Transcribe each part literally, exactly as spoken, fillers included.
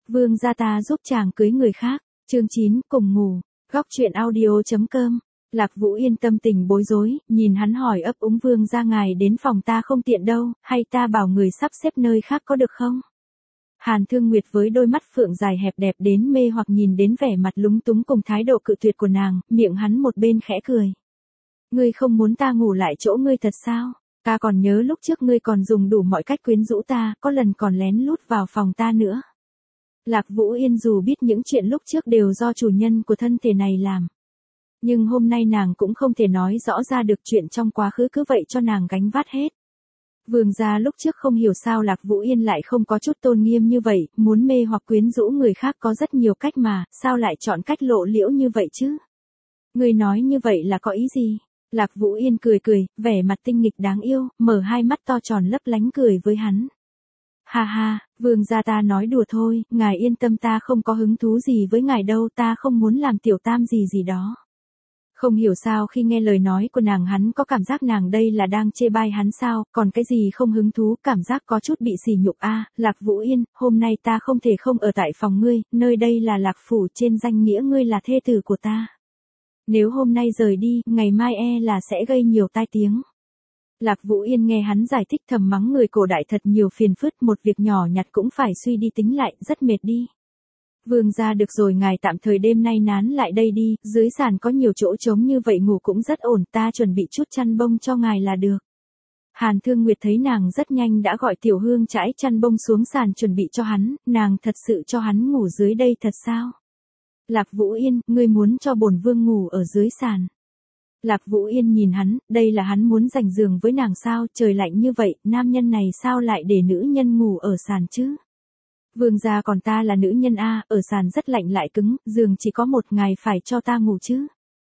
Vương gia ta giúp chàng cưới người khác, chương chín, cùng ngủ, góc truyện audio.com. Lạc Vũ Yên tâm tình bối rối, nhìn hắn hỏi ấp úng vương gia ngài đến phòng ta không tiện đâu, hay ta bảo người sắp xếp nơi khác có được không? Hàn Thương Nguyệt với đôi mắt phượng dài hẹp đẹp đến mê hoặc nhìn đến vẻ mặt lúng túng cùng thái độ cự tuyệt của nàng, miệng hắn một bên khẽ cười. Ngươi không muốn ta ngủ lại chỗ ngươi thật sao? Ta còn nhớ lúc trước ngươi còn dùng đủ mọi cách quyến rũ ta, có lần còn lén lút vào phòng ta nữa. Lạc Vũ Yên dù biết những chuyện lúc trước đều do chủ nhân của thân thể này làm. Nhưng hôm nay nàng cũng không thể nói rõ ra được chuyện trong quá khứ cứ vậy cho nàng gánh vác hết. Vương gia lúc trước không hiểu sao Lạc Vũ Yên lại không có chút tôn nghiêm như vậy, muốn mê hoặc quyến rũ người khác có rất nhiều cách mà, sao lại chọn cách lộ liễu như vậy chứ? Ngươi nói như vậy là có ý gì? Lạc Vũ Yên cười cười, vẻ mặt tinh nghịch đáng yêu, mở hai mắt to tròn lấp lánh cười với hắn. Ha ha, vương gia ta nói đùa thôi, ngài yên tâm ta không có hứng thú gì với ngài đâu, ta không muốn làm tiểu tam gì gì đó. Không hiểu sao khi nghe lời nói của nàng hắn có cảm giác nàng đây là đang chê bai hắn sao, còn cái gì không hứng thú, cảm giác có chút bị sỉ nhục a. Lạc Vũ Yên, hôm nay ta không thể không ở tại phòng ngươi, nơi đây là Lạc phủ trên danh nghĩa ngươi là thê tử của ta. Nếu hôm nay rời đi, ngày mai e là sẽ gây nhiều tai tiếng. Lạc Vũ Yên nghe hắn giải thích thầm mắng người cổ đại thật nhiều phiền phức, một việc nhỏ nhặt cũng phải suy đi tính lại, rất mệt đi. Vương gia được rồi, ngài tạm thời đêm nay nán lại đây đi, dưới sàn có nhiều chỗ trống như vậy ngủ cũng rất ổn, ta chuẩn bị chút chăn bông cho ngài là được. Hàn Thương Nguyệt thấy nàng rất nhanh đã gọi Tiểu Hương trải chăn bông xuống sàn chuẩn bị cho hắn, nàng thật sự cho hắn ngủ dưới đây thật sao? Lạc Vũ Yên, ngươi muốn cho bổn vương ngủ ở dưới sàn. Lạc Vũ Yên nhìn hắn, đây là hắn muốn giành giường với nàng sao, trời lạnh như vậy, nam nhân này sao lại để nữ nhân ngủ ở sàn chứ? Vương gia còn ta là nữ nhân a, ở sàn rất lạnh lại cứng, giường chỉ có một ngày phải cho ta ngủ chứ.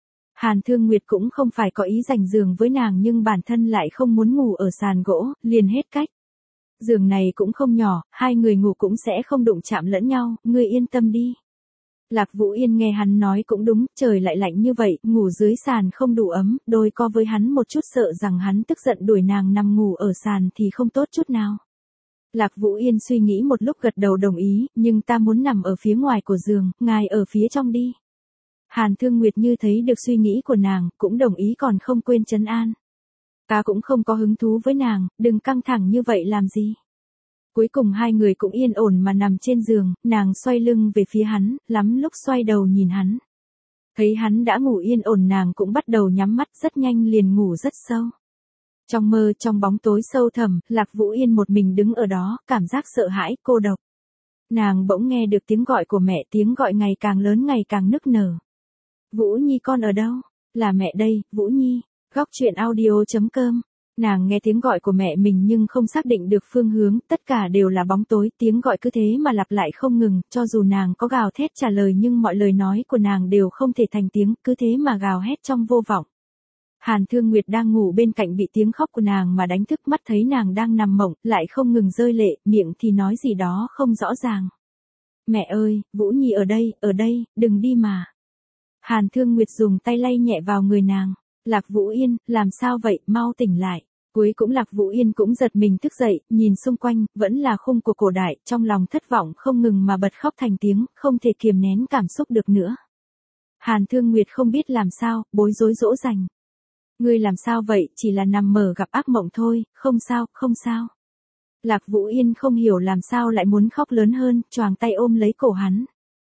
Hàn Thương Nguyệt cũng không phải có ý giành giường với nàng nhưng bản thân lại không muốn ngủ ở sàn gỗ, liền hết cách. Giường này cũng không nhỏ, hai người ngủ cũng sẽ không đụng chạm lẫn nhau, ngươi yên tâm đi. Lạc Vũ Yên nghe hắn nói cũng đúng, trời lại lạnh như vậy, ngủ dưới sàn không đủ ấm, đôi co với hắn một chút sợ rằng hắn tức giận đuổi nàng nằm ngủ ở sàn thì không tốt chút nào. Lạc Vũ Yên suy nghĩ một lúc gật đầu đồng ý, nhưng ta muốn nằm ở phía ngoài của giường, ngài ở phía trong đi. Hàn Thương Nguyệt như thấy được suy nghĩ của nàng, cũng đồng ý còn không quên trấn an. Ta cũng không có hứng thú với nàng, đừng căng thẳng như vậy làm gì. Cuối cùng hai người cũng yên ổn mà nằm trên giường, nàng xoay lưng về phía hắn, lắm lúc xoay đầu nhìn hắn. Thấy hắn đã ngủ yên ổn nàng cũng bắt đầu nhắm mắt, rất nhanh liền ngủ rất sâu. Trong mơ, trong bóng tối sâu thẳm, Lạc Vũ Yên một mình đứng ở đó, cảm giác sợ hãi, cô độc. Nàng bỗng nghe được tiếng gọi của mẹ, tiếng gọi ngày càng lớn ngày càng nức nở. Vũ Nhi con ở đâu? Là mẹ đây, Vũ Nhi. Góc truyện audio.com. Nàng nghe tiếng gọi của mẹ mình nhưng không xác định được phương hướng, tất cả đều là bóng tối, tiếng gọi cứ thế mà lặp lại không ngừng, cho dù nàng có gào thét trả lời nhưng mọi lời nói của nàng đều không thể thành tiếng, cứ thế mà gào hét trong vô vọng. Hàn Thương Nguyệt đang ngủ bên cạnh bị tiếng khóc của nàng mà đánh thức, mắt thấy nàng đang nằm mộng, lại không ngừng rơi lệ, miệng thì nói gì đó không rõ ràng. Mẹ ơi, Vũ Nhi ở đây, ở đây, đừng đi mà. Hàn Thương Nguyệt dùng tay lay nhẹ vào người nàng. Lạc Vũ Yên, làm sao vậy, mau tỉnh lại. Cuối cũng Lạc Vũ Yên cũng giật mình thức dậy, nhìn xung quanh, vẫn là khung của cổ đại, trong lòng thất vọng không ngừng mà bật khóc thành tiếng, không thể kiềm nén cảm xúc được nữa. Hàn Thương Nguyệt không biết làm sao, bối rối dỗ dành. Ngươi làm sao vậy, chỉ là nằm mơ gặp ác mộng thôi, không sao, không sao. Lạc Vũ Yên không hiểu làm sao lại muốn khóc lớn hơn, choàng tay ôm lấy cổ hắn.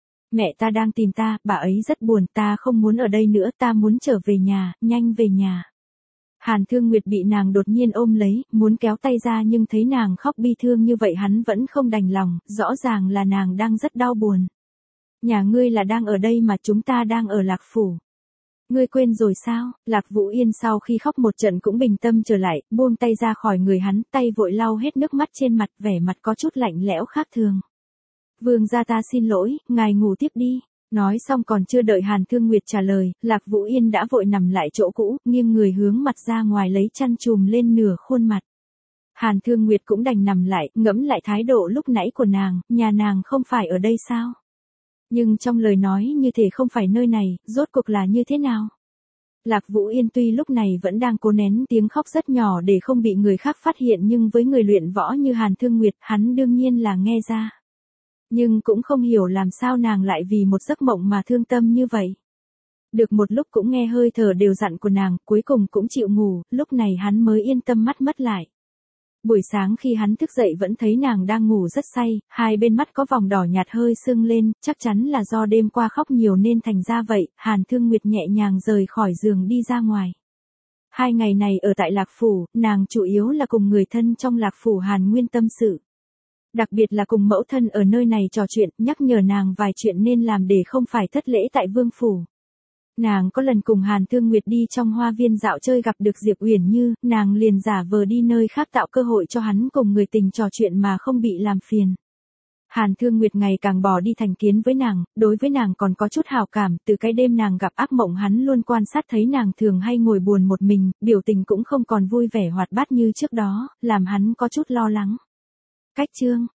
Mẹ ta đang tìm ta, bà ấy rất buồn, ta không muốn ở đây nữa, ta muốn trở về nhà, nhanh về nhà. Hàn Thương Nguyệt bị nàng đột nhiên ôm lấy, muốn kéo tay ra nhưng thấy nàng khóc bi thương như vậy hắn vẫn không đành lòng, rõ ràng là nàng đang rất đau buồn. Nhà ngươi là đang ở đây mà chúng ta đang ở Lạc phủ. Ngươi quên rồi sao? Lạc Vũ Yên sau khi khóc một trận cũng bình tâm trở lại, buông tay ra khỏi người hắn, tay vội lau hết nước mắt trên mặt, vẻ mặt có chút lạnh lẽo khác thường. Vương gia ta xin lỗi, ngài ngủ tiếp đi. Nói xong còn chưa đợi Hàn Thương Nguyệt trả lời, Lạc Vũ Yên đã vội nằm lại chỗ cũ, nghiêng người hướng mặt ra ngoài lấy chăn chùm lên nửa khuôn mặt. Hàn Thương Nguyệt cũng đành nằm lại, ngẫm lại thái độ lúc nãy của nàng, nhà nàng không phải ở đây sao? Nhưng trong lời nói như thể không phải nơi này, rốt cuộc là như thế nào? Lạc Vũ Yên tuy lúc này vẫn đang cố nén tiếng khóc rất nhỏ để không bị người khác phát hiện nhưng với người luyện võ như Hàn Thương Nguyệt, hắn đương nhiên là nghe ra. Nhưng cũng không hiểu làm sao nàng lại vì một giấc mộng mà thương tâm như vậy. Được một lúc cũng nghe hơi thở đều dặn của nàng, cuối cùng cũng chịu ngủ, lúc này hắn mới yên tâm mắt mất lại. Buổi sáng khi hắn thức dậy vẫn thấy nàng đang ngủ rất say, hai bên mắt có vòng đỏ nhạt hơi sưng lên, chắc chắn là do đêm qua khóc nhiều nên thành ra vậy. Hàn Thương Nguyệt nhẹ nhàng rời khỏi giường đi ra ngoài. Hai ngày này ở tại Lạc Phủ, nàng chủ yếu là cùng người thân trong Lạc Phủ Hàn Nguyên tâm sự. Đặc biệt là cùng mẫu thân ở nơi này trò chuyện, nhắc nhở nàng vài chuyện nên làm để không phải thất lễ tại Vương Phủ. Nàng có lần cùng Hàn Thương Nguyệt đi trong hoa viên dạo chơi gặp được Diệp Uyển Như, nàng liền giả vờ đi nơi khác tạo cơ hội cho hắn cùng người tình trò chuyện mà không bị làm phiền. Hàn Thương Nguyệt ngày càng bỏ đi thành kiến với nàng, đối với nàng còn có chút hảo cảm, từ cái đêm nàng gặp ác mộng hắn luôn quan sát thấy nàng thường hay ngồi buồn một mình, biểu tình cũng không còn vui vẻ hoạt bát như trước đó, làm hắn có chút lo lắng. Cách chương